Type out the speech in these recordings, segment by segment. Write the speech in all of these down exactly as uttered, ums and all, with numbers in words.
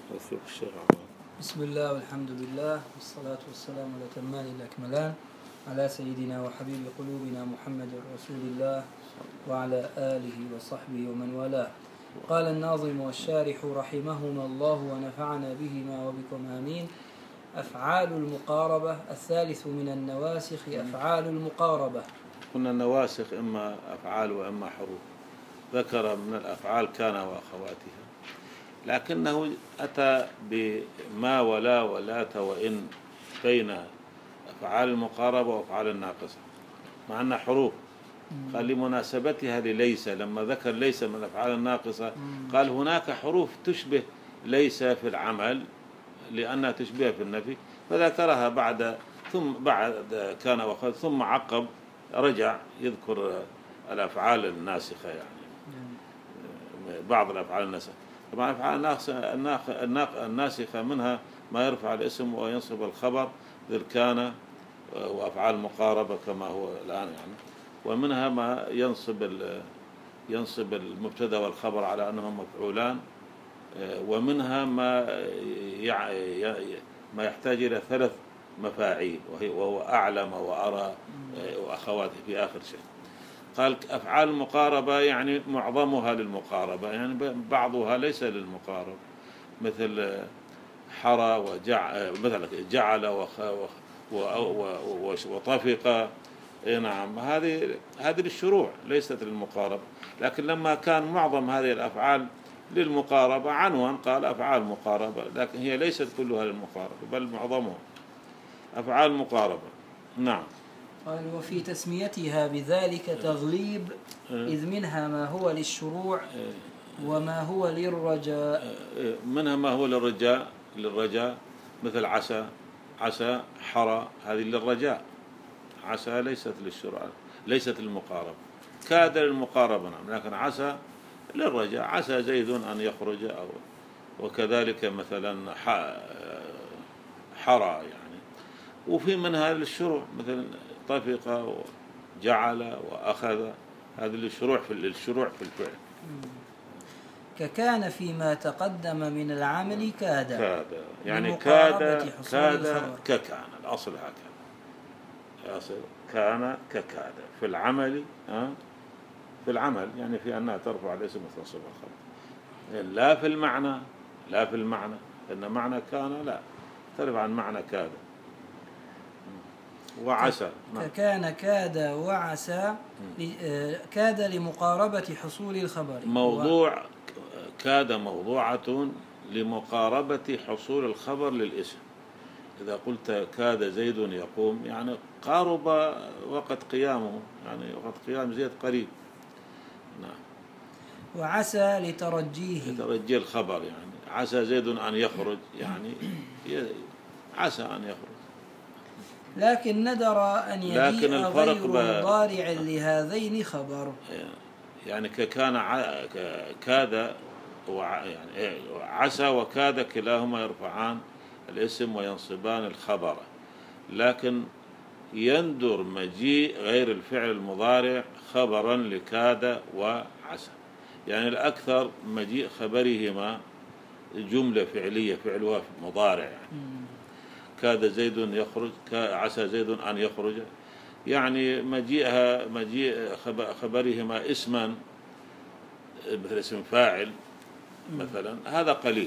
بسم الله والحمد لله والصلاة والسلام على الأتمان الأكملان على سيدنا وحبيب قلوبنا محمد رسول الله وعلى آله وصحبه ومن والاه. قال الناظم والشارح رحمهما الله ونفعنا بهما وبكم آمين. أفعال المقاربة الثالث من النواسخ أفعال المقاربة. قلنا النواسخ إما أفعال وإما حروف. ذكر من الأفعال كان وأخواتها، لكنه أتى بما ولا ولات وإن بين أفعال المقاربة وأفعال الناقصة، مع أنها حروف. قال لمناسبتها لليس، لما ذكر ليس من الأفعال الناقصة قال هناك حروف تشبه ليس في العمل لأنها تشبه في النفي، فذكرها بعد ثم بعد كان وأخوات، ثم عقب رجع يذكر الأفعال الناسخة، يعني بعض الأفعال الناسخة. طبعا الأفعال الناسخة منها ما يرفع الاسم وينصب الخبر ذل كان، وأفعال مقاربة كما هو الآن يعني، ومنها ما ينصب ينصب المبتدا والخبر على أنهم مفعولان، ومنها ما ما يحتاج إلى ثلاث مفاعيل وهو أعلم وأرى وأخواته في آخر شيء. قال أفعال المقاربة يعني معظمها للمقاربة، يعني بعضها ليس للمقاربة، مثل حرى وجع مثلا جعل وخ وطفق. نعم، هذه هذه للشروع ليست للمقاربة، لكن لما كان معظم هذه الأفعال للمقاربة عنوان قال أفعال مقاربة، لكن هي ليست كلها للمقاربة بل معظمها أفعال مقاربة. نعم. قال وفي تسميتها بذلك تغليب، إذ منها ما هو للشروع وما هو للرجاء. منها ما هو للرجاء للرجاء مثل عسى عسى حرى، هذه للرجاء. عسى ليست للشروع ليست للمقاربة. كاد للمقاربة نعم، لكن عسى للرجاء. عسى زيد أن يخرج، أو وكذلك مثلا حرى يعني. وفي منها للشروع مثل طفق وجعل وأخذ، هذه للشروع في للشروع في الفعل. ككان فيما تقدم من العمل كاد كاد يعني كاد كاد ككان، الأصل هكذا، الأصل كان ككاد في العمل. ها في العمل يعني في أنها ترفع الاسم وتنصب الخبر، لا في المعنى لا في المعنى إن معنى كان لا ترفع عن معنى كاد. وعسى كان كاد وعسى كاد لمقاربة حصول الخبر. موضوع كاد موضوعة لمقاربة حصول الخبر للاسم. إذا قلت كاد زيد يقوم يعني قارب وقت قيامه، يعني وقت قيام زيد قريب. نعم. وعسى لترجيه لترجي الخبر، يعني عسى زيد أن يخرج، يعني عسى أن يخرج. لكن ندر أن يجيء غير مضارع لهذين خبر، يعني كان كاد يعني عسى وكاد كلاهما يرفعان الاسم وينصبان الخبر، لكن يندر مجيء غير الفعل المضارع خبرا لكاد وعسى، يعني الأكثر مجيء خبرهما جملة فعلية فعلها مضارع، يعني كاد زيد يخرج، عسى زيد أن يخرج، يعني مجيئها مجيء خبرهما اسما مثل اسم فاعل مثلا، هذا قليل.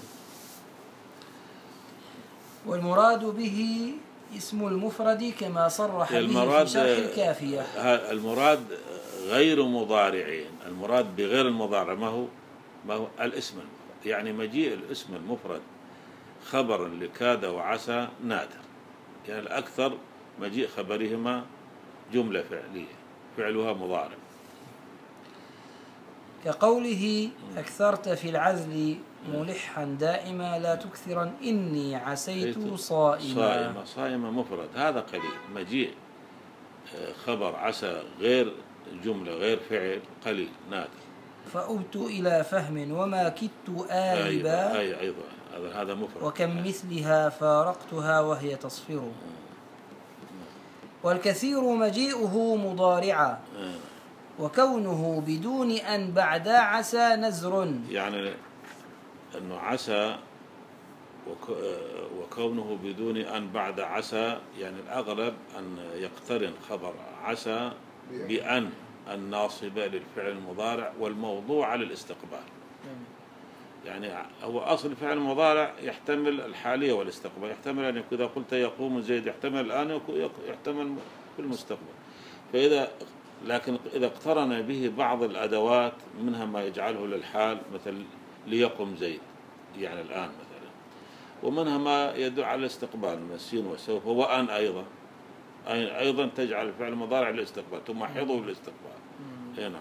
والمراد به اسم المفرد كما صرح به في شرح الكافية. المراد غير مضارعين، المراد بغير المضارع ما هو ما هو الاسم المفرد، يعني مجيء الاسم المفرد خبرا لكاد وعسى نادر، يعني الأكثر مجيء خبرهما جملة فعلية فعلها مضارع. كقوله أكثرت في العزل ملحا دائما لا تكثرا إني عسيت صائما. صائمة صائمة مفرد، هذا قليل. مجيء خبر عسى غير جملة غير فعل قليل نادر. فأبت إلى فهم وما كدت آلبا، أي أيضا هذا مفرد. وكم مثلها فارقتها وهي تصفر. والكثير مجيئه مضارعا وكونه بدون أن بعد عسى نزر، يعني أنه عسى وكونه بدون أن بعد عسى، يعني الأغلب أن يقترن خبر عسى بأن الناصبة للفعل المضارع والموضوع على الاستقبال. يعني هو أصل الفعل المضارع يحتمل الحالية والاستقبال، يحتمل أن إذا قلت يقوم زيد يحتمل الآن، يحتمل في المستقبل. فإذا لكن إذا اقترن به بعض الأدوات منها ما يجعله للحال، مثل ليقم زيد يعني الآن مثلا، ومنها ما يدل على الاستقبال من السين وسوف وأن أيضا أيضا تجعل الفعل المضارع للاستقبال تمحضه للاستقبال. نعم.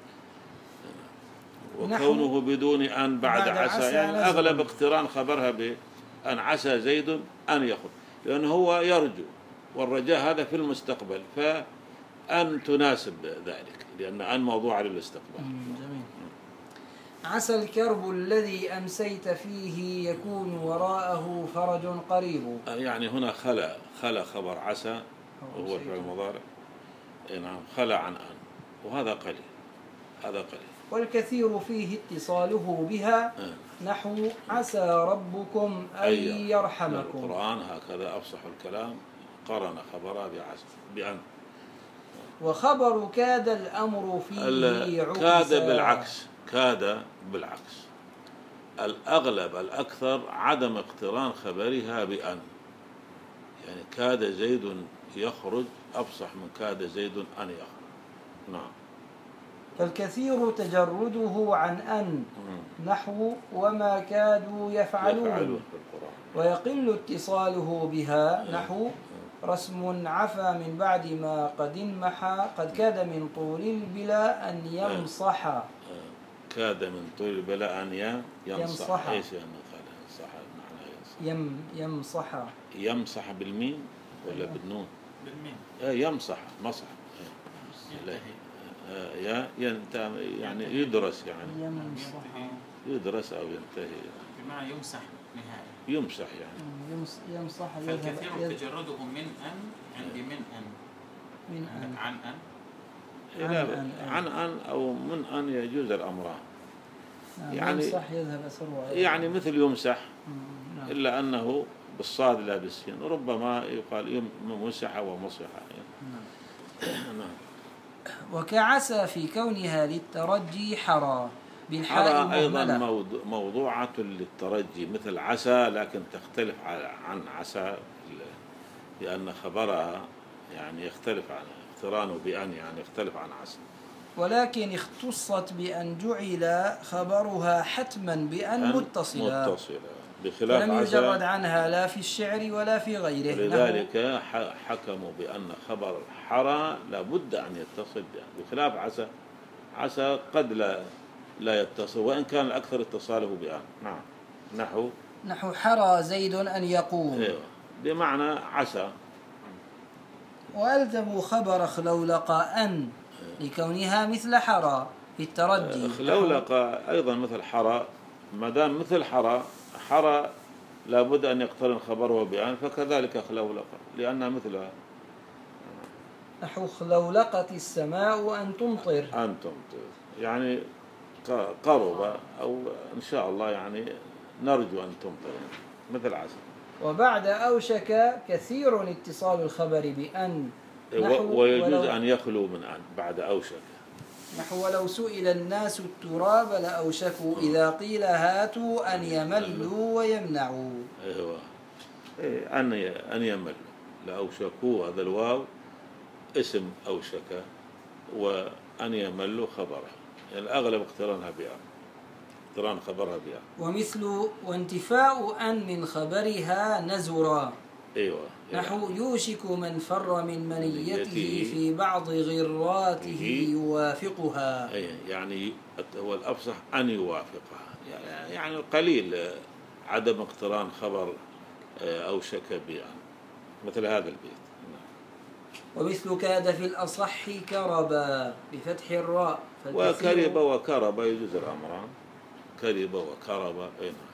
وكونه بدون أن بعد, بعد عسى, عسى يعني أغلب اقتران خبرها بأن عسى زيد أن يخرج، لأنه هو يرجو، والرجاء هذا في المستقبل، فأن تناسب ذلك لأن أن موضوع للاستقبال. جميل. عسى الكرب الذي أمسيت فيه يكون وراءه فرج قريب. يعني هنا خلا خلا خبر عسى وهو الفعل المضارع، نعم، خلا عن أن، وهذا قليل، هذا قليل. والكثير فيه اتصاله بها نحو عسى ربكم أن يرحمكم. القرآن هكذا أفصح الكلام قرن خبرها بعسى بأن. وخبر كاد الأمر فيه عكسا. كاد بالعكس، كاد بالعكس، الأغلب الأكثر عدم اقتران خبرها بأن، يعني كاد زيد يخرج أفصح من كاد زيد أن يخرج. نعم. فالكثير تجرده عن أن نحو وما كادوا يفعلون، ويقل اتصاله بها نحو رسم عفا من بعد ما قد انمحى قد كاد من طول البلا أن يمصح. كاد من طول البلا أن يمصح, يمصح. ايش يعني صح معناه يم يمصح يمصح بالميم ولا بالنون؟ بالميم. يمصح مصح يا يعني يدرس، يعني يمصح يدرس أو ينتهي بمعنى يمسح نهائي، يمسح يعني يمصح. فالكثير تجرده من أن عندي من أن من أن عن أن عن أن, عن أن أو من أن يجوز الأمران. يعني يمسح يذهب أسرع، يعني مثل يمسح إلا أنه بالصاد لا بالسين، ربما يقال مسح ومصح. نعم. وكعسى في كونها للترجي حرى بالحاء أيضا موضوع موضوعة للترجي مثل عسى، لكن تختلف عن عسى لأن خبرها يعني يختلف عن اقترانه بأن، يعني يختلف عن عسى، ولكن اختصت بأن جعل خبرها حتما بأن متصلا متصلا بخلاف لم يجرد عنها لا في الشعر ولا في غيره. لذلك حكموا بأن خبر حرى لابد أن يتصل بأن، بخلاف عسى، عسى قد لا لا يتصل وإن كان الأكثر اتصاله بأن. نعم. نحو نحو حرى زيد أن يقوم. ايوه بمعنى عسى. وألزموا خبر خلولق أن لكونها مثل حرى في الترجي. خلولق أيضا مثل حرى، ما دام مثل حرى، حرى لابد أن يقترن خبره بأن، فكذلك خلولق لأنها مثلها. نحو خلولقت السماء أن تمطر. أن تمطر يعني قرب أو إن شاء الله يعني نرجو أن تمطر، مثل عسى. وبعد أوشك كثير اتصال الخبر بأن نحو ويجوز أن يخلو من أن بعد أوشك. نحو ولو سئل الناس التراب لأوشكوا إذا قيل هاتوا أن يملوا ويمنعوا. أيوة إيه أن أن يملوا لأوشكوا، هذا الواو اسم أوشك، وأن يملوا خبره، يعني الأغلب اقترانها بأن، اقتران خبرها بأن. ومثل وانتفاء أن من خبرها نزرا. أيوة نحو يوشك من فر من منيته في بعض غراته يوافقها. يعني هو الأفصح أن يوافقها، يعني قليل عدم اقتران خبر أوشك بأن، مثل هذا البيت. ومثل كاد في الأصح كربا بفتح الراء. وكرب وكرب يجوز الأمران، كرب وكرب.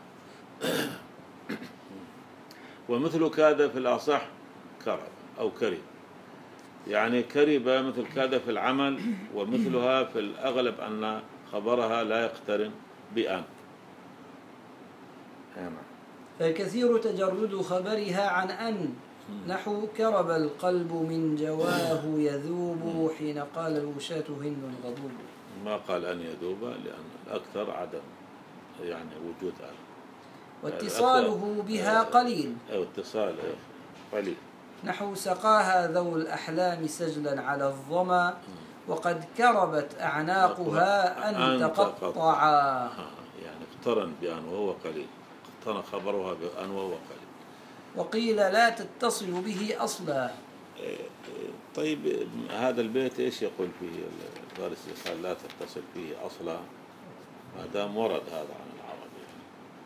ومثل كاد في الأصح كرب أو كرب، يعني كرب مثل كاد في العمل، ومثلها في الأغلب أن خبرها لا يقترن بأن. فكثير تجرد خبرها عن أن، نحو كرب القلب من جواه يذوب حين قال الوشاة هند غضوب. ما قال أن يذوب لأن الأكثر عدم يعني وجود أن. واتصاله بها قليل. أو اتصال قليل. نحو سقاها ذو الأحلام سجلا على الظما وقد كربت أعناقها أن تقطعا. يعني اقترن بأن وهو قليل، اقترن خبرها بأن وهو قليل. وقيل لا تتصل به أصلا. طيب هذا البيت إيش يقول فيه الفارسي؟ قال لا تتصل فيه أصلا، ما دام ورد هذا عن العرب يعني.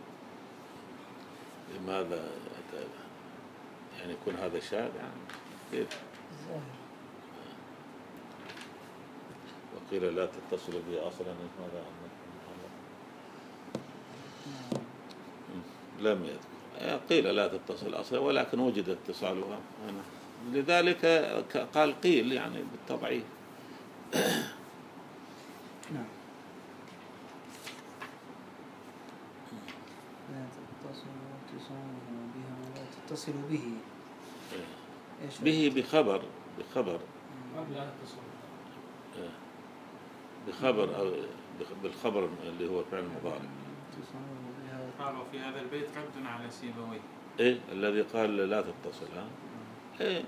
لماذا يعني يكون هذا شاذ يعني؟ كيف؟ وقيل لا تتصل به أصلا، ماذا لم يذكر. قيل لا تتصل أصلا ولكن وجد اتصالها هنا، لذلك قال قيل يعني بالتضعيف. نعم. لا تتصل اتصاله بها ولا تتصل به. به بخبر بخبر بخبر أو بالخبر اللي هو فعل مضارع. قالوا في هذا البيت رد على سيبويه. إيه الذي قال لا تتصل ها؟ إيه.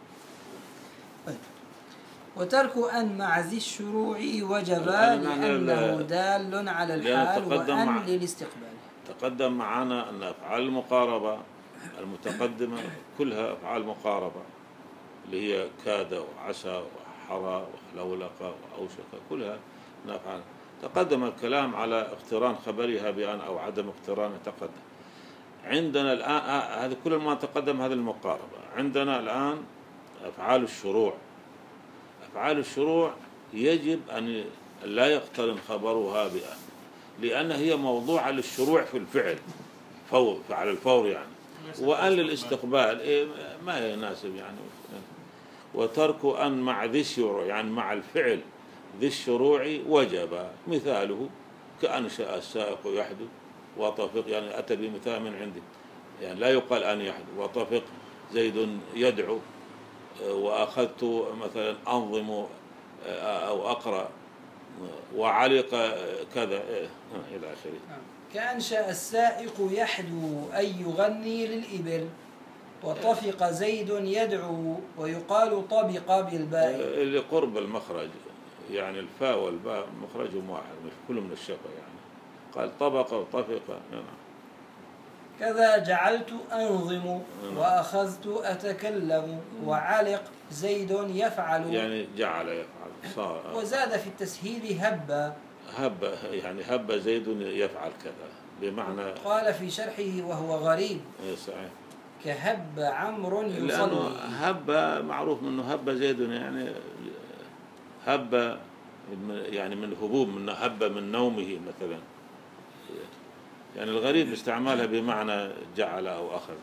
وترك أن مع ذي الشروع وجب لأنه دال على الحال وأن للاستقبال. تقدم معنا أن أفعال المقاربة المتقدمة كلها أفعال مقاربة، اللي هي كاد وعسى وحرى وخلولق وأوشك، كلها أفعال. تقدم الكلام على اقتران خبرها بأن أو عدم اقتران تقدم. عندنا الآن هذا كل ما تقدم هذه المقاربة. عندنا الآن أفعال الشروع. أفعال الشروع يجب أن لا يقترن خبرها بأن، لأن هي موضوعة للشروع في الفعل فور على الفور يعني، وأن للاستقبال إيه ما يناسب يعني. وترك أن مع ذي الشروع يعني مع الفعل ذي الشروع وجب، مثاله كأنشأ السائق يحدث وطفق، يعني أتى بمثال من عندي يعني لا يقال أن يحدث. وطفق زيد يدعو، وأخذت مثلا أنظم أو أقرأ، وعلق كذا إلى آخره. كأنشأ السائق يحدو أي يغني للإبل، وطفق زيد يدعو، ويقال طبق بالباء لقرب المخرج، يعني الفاء والباء مخرجهم واحد كل من الشفة يعني. قال طبق وطفق. كذا جعلت أنظم وأخذت أتكلم، وعلق زيد يفعل يعني جعل يفعل صار. وزاد في التسهيل هب هب يعني هب زيد يفعل كذا بمعنى. قال في شرحه وهو غريب صحيح كهب عمرو يصلي، لأنه هب معروف منه هب زيد يعني هب يعني من هبوب، من هب من نومه مثلا. يعني الغريب استعمالها بمعنى جعل أو أخذ.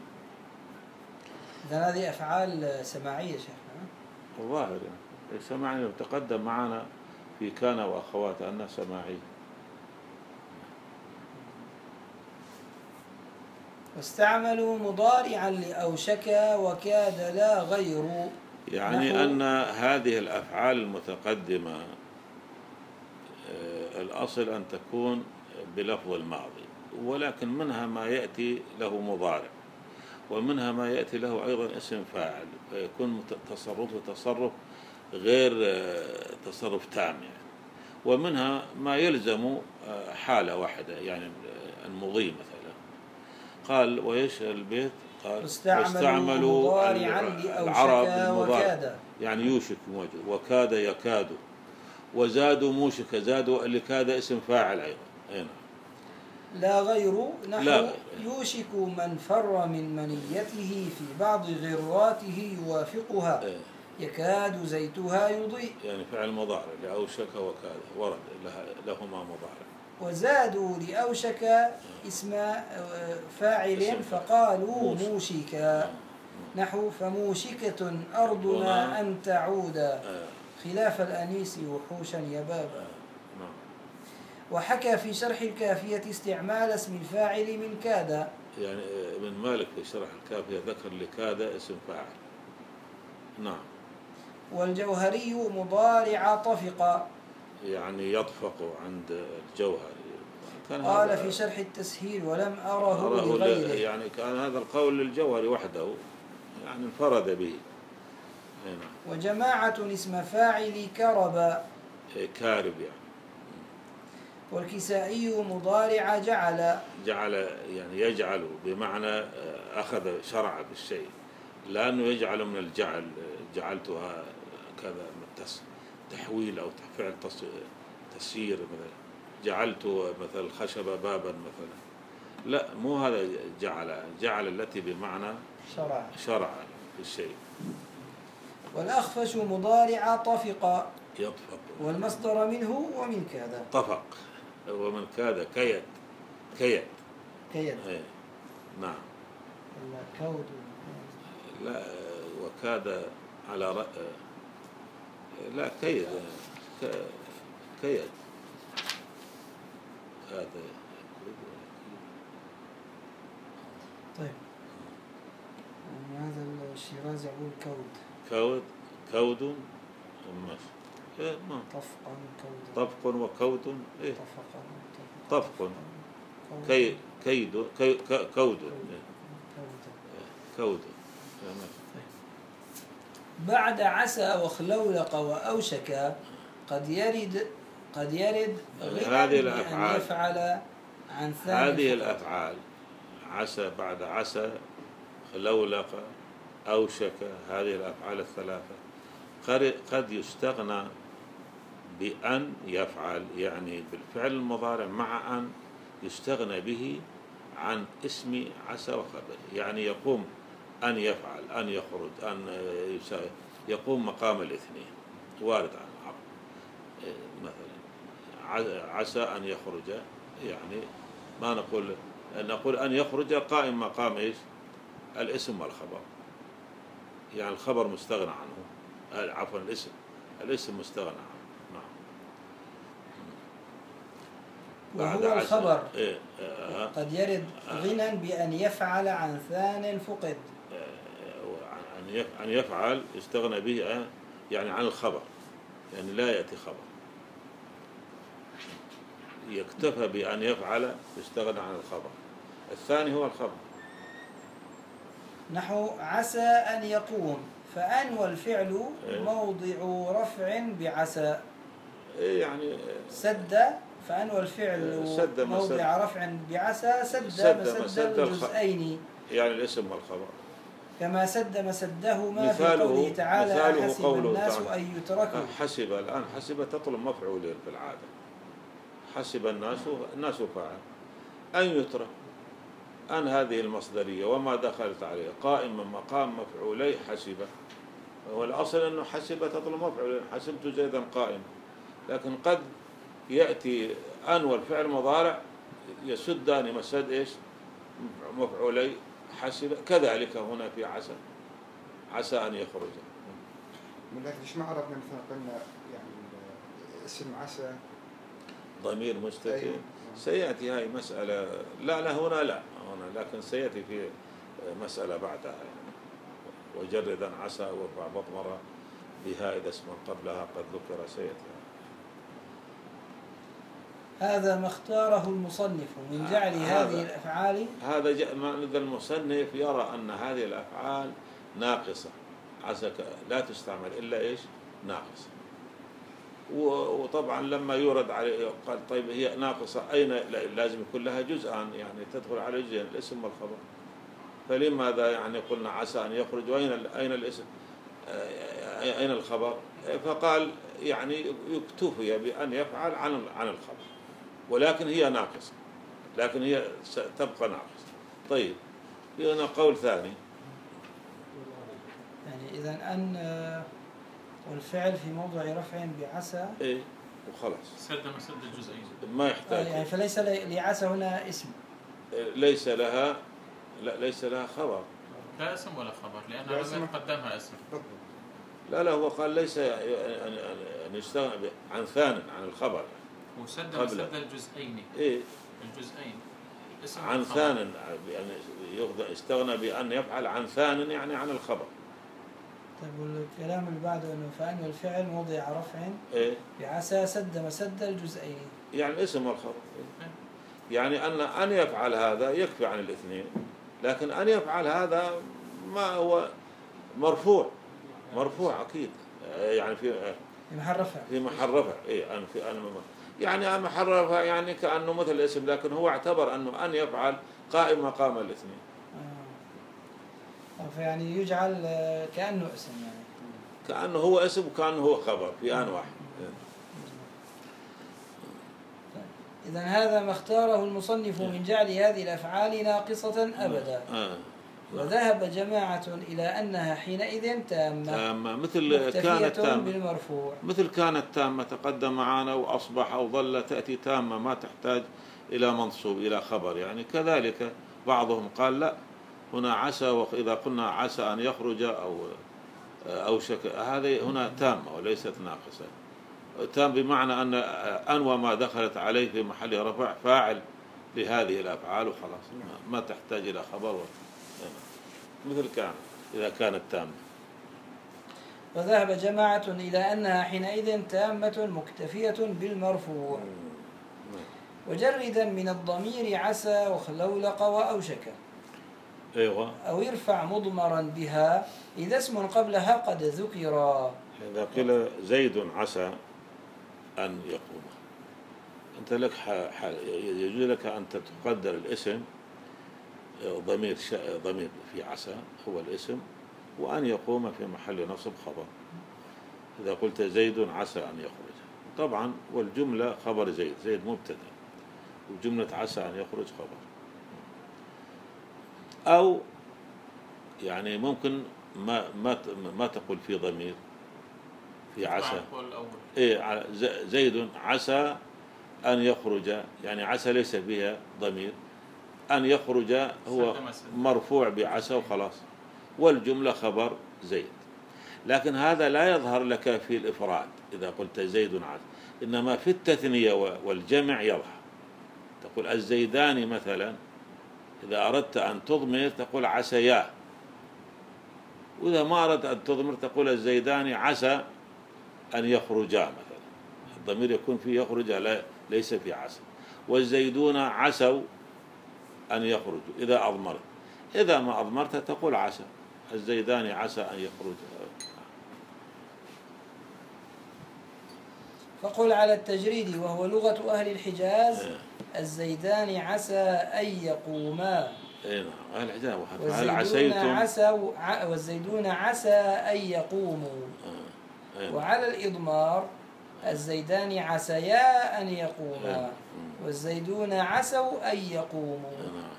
إذن هذه أفعال سماعية شيخنا. الظاهر يعني سماعية تقدم معنا في كان وأخواتها أنها سماعية. واستعملوا مضارعا لأوشك وكاد لا غير، يعني أن هذه الأفعال المتقدمة الأصل أن تكون بلفظ الماضي، ولكن منها ما يأتي له مضارع، ومنها ما يأتي له أيضا اسم فاعل، فيكون تصرف تصرف غير تصرف تام يعني. ومنها ما يلزم حالة واحدة يعني المضي مثلا. قال ويش البيت؟ قال واستعملوا مضارعا لأوشك وكاد، يعني يوشك موجود، وكاد يكاد، وزادوا موشك زادوا اللي كاد اسم فاعل أيضا. هنا لا غير، نحو يوشك من فر من منيته في بعض غراته يوافقها، يكاد زيتها يضيء، يعني فعل مضارع لأوشك وكاد ورد لهما مضارع. وزادوا لأوشك اسم فاعل فقالوا موشكا، نحو فموشكة أرضنا أن تعود، خلاف الأنيس وحوشا يبابا. وحكى في شرح الكافية استعمال اسم الفاعل من كاد، يعني ابن مالك في شرح الكافية ذكر لكاد اسم فاعل. نعم. والجوهري مضارع طفق. يعني يطفق عند الجوهري. كان قال في شرح التسهيل ولم أره, أراه لغيره. يعني كان هذا القول للجوهري وحده، يعني انفرد به. نعم. وجماعة اسم فاعل كرب. كارب يعني. والكسائي مضارع جعل. جعل يعني يجعل بمعنى أخذ شرع بالشيء، لأنه يجعل من الجعل، جعلتها كذا تحويل أو فعل تسيير، مثلا جعلت مثل الخشب بابا مثلا. لا، مو هذا جعل. جعل التي بمعنى شرع شرع في الشيء. والأخفش مضارع طفق. يطفق. والمصدر منه ومن كاد. طفق ومن كاد كيد. كيد كيد. ايه. نعم. كود. لا، وكاد على رأ... لا كيد. كيد هذا. طيب، يعني هذا الشيرازي يقول كود. كود. كود ماشي. إيه ما. طفقا كود. طفق وكود. إيه. طفقا. طفق. كي كيد كي كود. كود. بعد عسى وخلولق وأوشك قد يرد قد يرد هذه الأفعال أن يفعل عن ثاني. هذه الأفعال عسى، بعد عسى، خلولق، أوشك، هذه الأفعال الثلاثة قد يستغنى بأن يفعل، يعني بالفعل المضارع مع أن يستغنى به عن اسم عسى وخبر. يعني يقوم أن يفعل، أن يخرج، أن يساوي، يقوم مقام الاثنين. وارد عن العرب مثلا عسى أن يخرج، يعني ما نقول نقول أن يخرج قائم مقام إيش؟ الاسم والخبر. يعني الخبر مستغنى عنه، عفوا الاسم الاسم مستغنى عنه. وهو الخبر. إيه آه قد يرد غنى بأن يفعل عن ثان فقد. أن يفعل يستغنى به، يعني عن الخبر، يعني لا يأتي خبر. يكتفى بأن يفعل يستغنى عن الخبر. الثاني هو الخبر. نحو عسى أن يقوم، فأن والفعل إيه؟ موضع رفع بعسى. إيه يعني سد، فأن والفعل سد موضع رفع بعسى. سد, سد مسد, مسد الجزئين، يعني الاسم والخبر. كما سد مسدهما في قوله تعالى حسب الناس أن يتركوا. حسب، الآن حسب تطلب مفعولين في العادة. حسب الناس، الناس فاعل. أن يترك، أن هذه المصدرية وما دخلت عليه قائم من مقام مفعولي حسب. والأصل أنه حسب تطلب مفعولين، حسبت زيدا قائما. لكن قد يأتي أن والفعل مضارع يسدان مسد إيش؟ مفعولي حسب. كذلك هنا في عسى، عسى أن يخرج. لكن ليش ما عرفنا مثلا قلنا يعني اسم عسى ضمير مستتر؟ أيوة. سيأتي هاي مسألة. لا لا هنا لا هنا، لكن سيأتي في مسألة بعدها يعني. وجردا عسى وارفع مضمرة بها إذا اسم قبلها قد ذكر. سيأتي هذا ما اختاره المصنف من جعل هذه الأفعال. هذا إذا المصنف يرى أن هذه الأفعال ناقصة، عسى لا تستعمل إلا إيش؟ ناقصة. وطبعا لما يورد عليه قال طيب هي ناقصة أين؟ لازم يكون لها جزءان، يعني تدخل على جزئين، الاسم والخبر. فلماذا يعني قلنا عسى أن يخرج، وأين أين الاسم؟ أين الخبر؟ فقال يعني يكتفي بأن يفعل عن عن الخبر، ولكن هي ناقصة، لكن هي تبقى ناقصة. طيب، هنا قول ثاني، يعني إذا أن والفعل في موضع رفع بعسى. إيه وخلاص. سد مسد الجزئين. ما يحتاج. يعني فليس لعسى هنا اسم. ليس لها، لا ليس لها خبر. لا اسم ولا خبر، لأنها لم يتقدمها اسم. لا لا هو قال ليس أن يستغنى عن ثان عن الخبر. وسد مسد الجزئين. إيه؟ الجزئين. اسم عن الخبر. ثان، يعني يغض- استغنى بأن يفعل عن ثان يعني عن الخبر. طيب والكلام اللي بعده انه فان والفعل موضع رفع إيه؟ بعسى سد مسد الجزئين. يعني الاسم والخبر. يعني أن أن يفعل هذا يكفي عن الاثنين، لكن أن يفعل هذا ما هو مرفوع، مرفوع أكيد، يعني في في محل رفع. في محل رفع. إيه أن في أن يعني أن محل رفع يعني كأنه مثل الاسم، لكن هو اعتبر أنه أن يفعل قائم مقام الاثنين. آه. فيعني يجعل آه، كأنه اسم يعني. كأنه هو اسم وكأنه هو خبر في آن واحد. إذن هذا ما اختاره المصنف من جعل هذه الأفعال ناقصة أبدا. آه. وذهب جماعة إلى أنها حينئذ تامة تامة مثل كانت تامة بالمرفوع. مثل كانت تامة تقدم معنا وأصبح أو ظل تأتي تامة ما تحتاج إلى منصوب إلى خبر. يعني كذلك بعضهم قال لا، هنا عسى، وإذا قلنا عسى أن يخرج أو أو شك، هذه هنا تامة وليست ناقصة. تام بمعنى أن أن وما دخلت عليه في محل رفع فاعل لهذه الأفعال وخلاص، ما تحتاج إلى خبر. مثل كان إذا كانت تامة. وذهب جماعة إلى أنها حينئذ تامة مكتفية بالمرفوع، وجردا من الضمير عسى وخلولق وأوشك. أيوة. أو يرفع مضمرا بها إذا اسم قبلها قد ذكر. إذا قيل زيد عسى أن يقوم، أنت لك يجوز لك أن تقدر الاسم ضمير ضمير في عسى هو الاسم، وأن يقوم في محل نصب خبر. إذا قلت زيد عسى أن يخرج، طبعا والجملة خبر زيد، زيد مبتدأ، وجملة عسى أن يخرج خبر. أو يعني ممكن ما ما ما تقول في ضمير في عسى. إيه زيد عسى أن يخرج، يعني عسى ليس فيها ضمير، أن يخرج هو مرفوع بعسى وخلاص، والجملة خبر زيد. لكن هذا لا يظهر لك في الإفراد إذا قلت زيد عسى، إنما في التثنية والجمع يظهر. تقول الزيدان مثلا، إذا أردت أن تضمر تقول عسيا، وإذا ما أردت أن تضمر تقول الزيدان عسى أن يخرجا مثلا. الضمير يكون فيه يخرج لا ليس في عسى. والزيدون عسوا أن يخرجوا إذا أضمرت. إذا ما أضمرت تقول عسى، الزيدان عسى أن يخرجوا. فقل على التجريد وهو لغة أهل الحجاز الزيدان عسى أن يقوما. اي نعم أهل الحجاز. هل عسيتم عسوا والزيدون عسى أن يقوموا. آه. وعلى الإضمار الزيدان عسيا أن يقوما والزيدون عسوا أن يقوموا.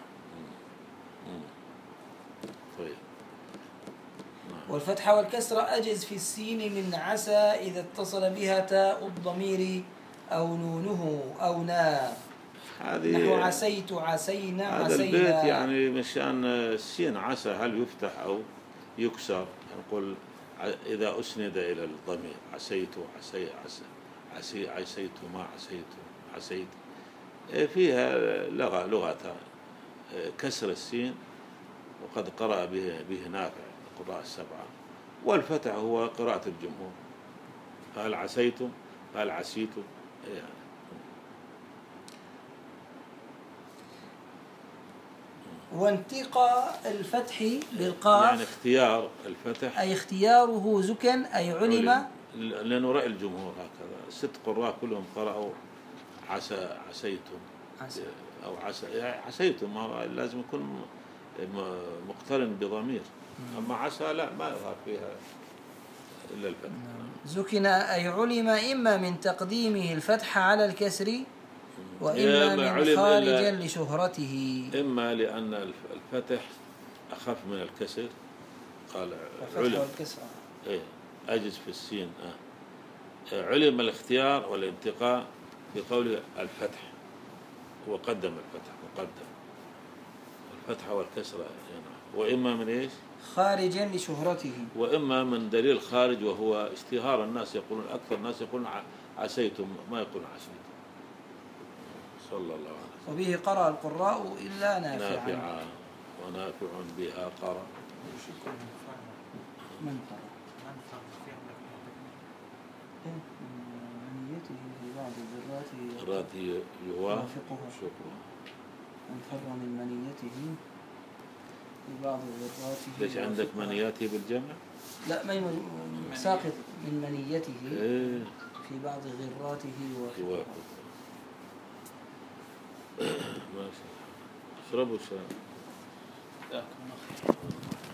طيب. والفتحة والكسرة أجز في السين من عسى إذا اتصل بها تاء الضمير أو نونه أو نا. نحو عسيت عسينا هذا عسينا. البيت يعني مشان السين عسى هل يفتح أو يكسر؟ نقول إذا أسند إلى الضمير عسيت عسي عسي عسي عسيت ما عسيت عسيت، فيها لغة لغة كسر السين، وقد قرأ به به نافع القراء السبعة. والفتح هو قراءة الجمهور، قال عسيتم قال عسيتم يعني. وانتقى الفتح بالقاف يعني اختيار الفتح أي اختياره زكا أي علم، لأنه رأي الجمهور هكذا. ست قراء كلهم قرأوا عسى عسيتم عسى. أو عسى يعني عسيتم لازم يكون مقترن بضمير، أما عسى لا ما يظهر فيها إلا الفتح. زكن أي علم إما من تقديمه الفتح على الكسر وإما من خارجا لشهرته. إما لأن الفتح أخف من الكسر، قال علم إيه أجز في السين. آه. علم الاختيار والانتقاء بقول الفتح، وقدم الفتح وقدم الفتح والكسرة يعني. وإما من إيش خارجا لشهرته، وإما من دليل خارج وهو اشتهار الناس، يقولون أكثر الناس يقولون عسيتم ما يقولون عسيتم. صلى الله عليه وسلم. وبه قرأ القراء إلا نافعا. نافعا ونافع بها قرأ. من قرأ؟ منيته في بعض ذراته ذراته يوافقها. شكرا. من فر من منيته في بعض ذراته. ليش عندك منياته بالجمع؟ لا، ما يم... ساقط من منيته إيه. في بعض غراته يوافقها. يوافق. ما شاء الله. اشربوا شاي. جزاكم الله خير.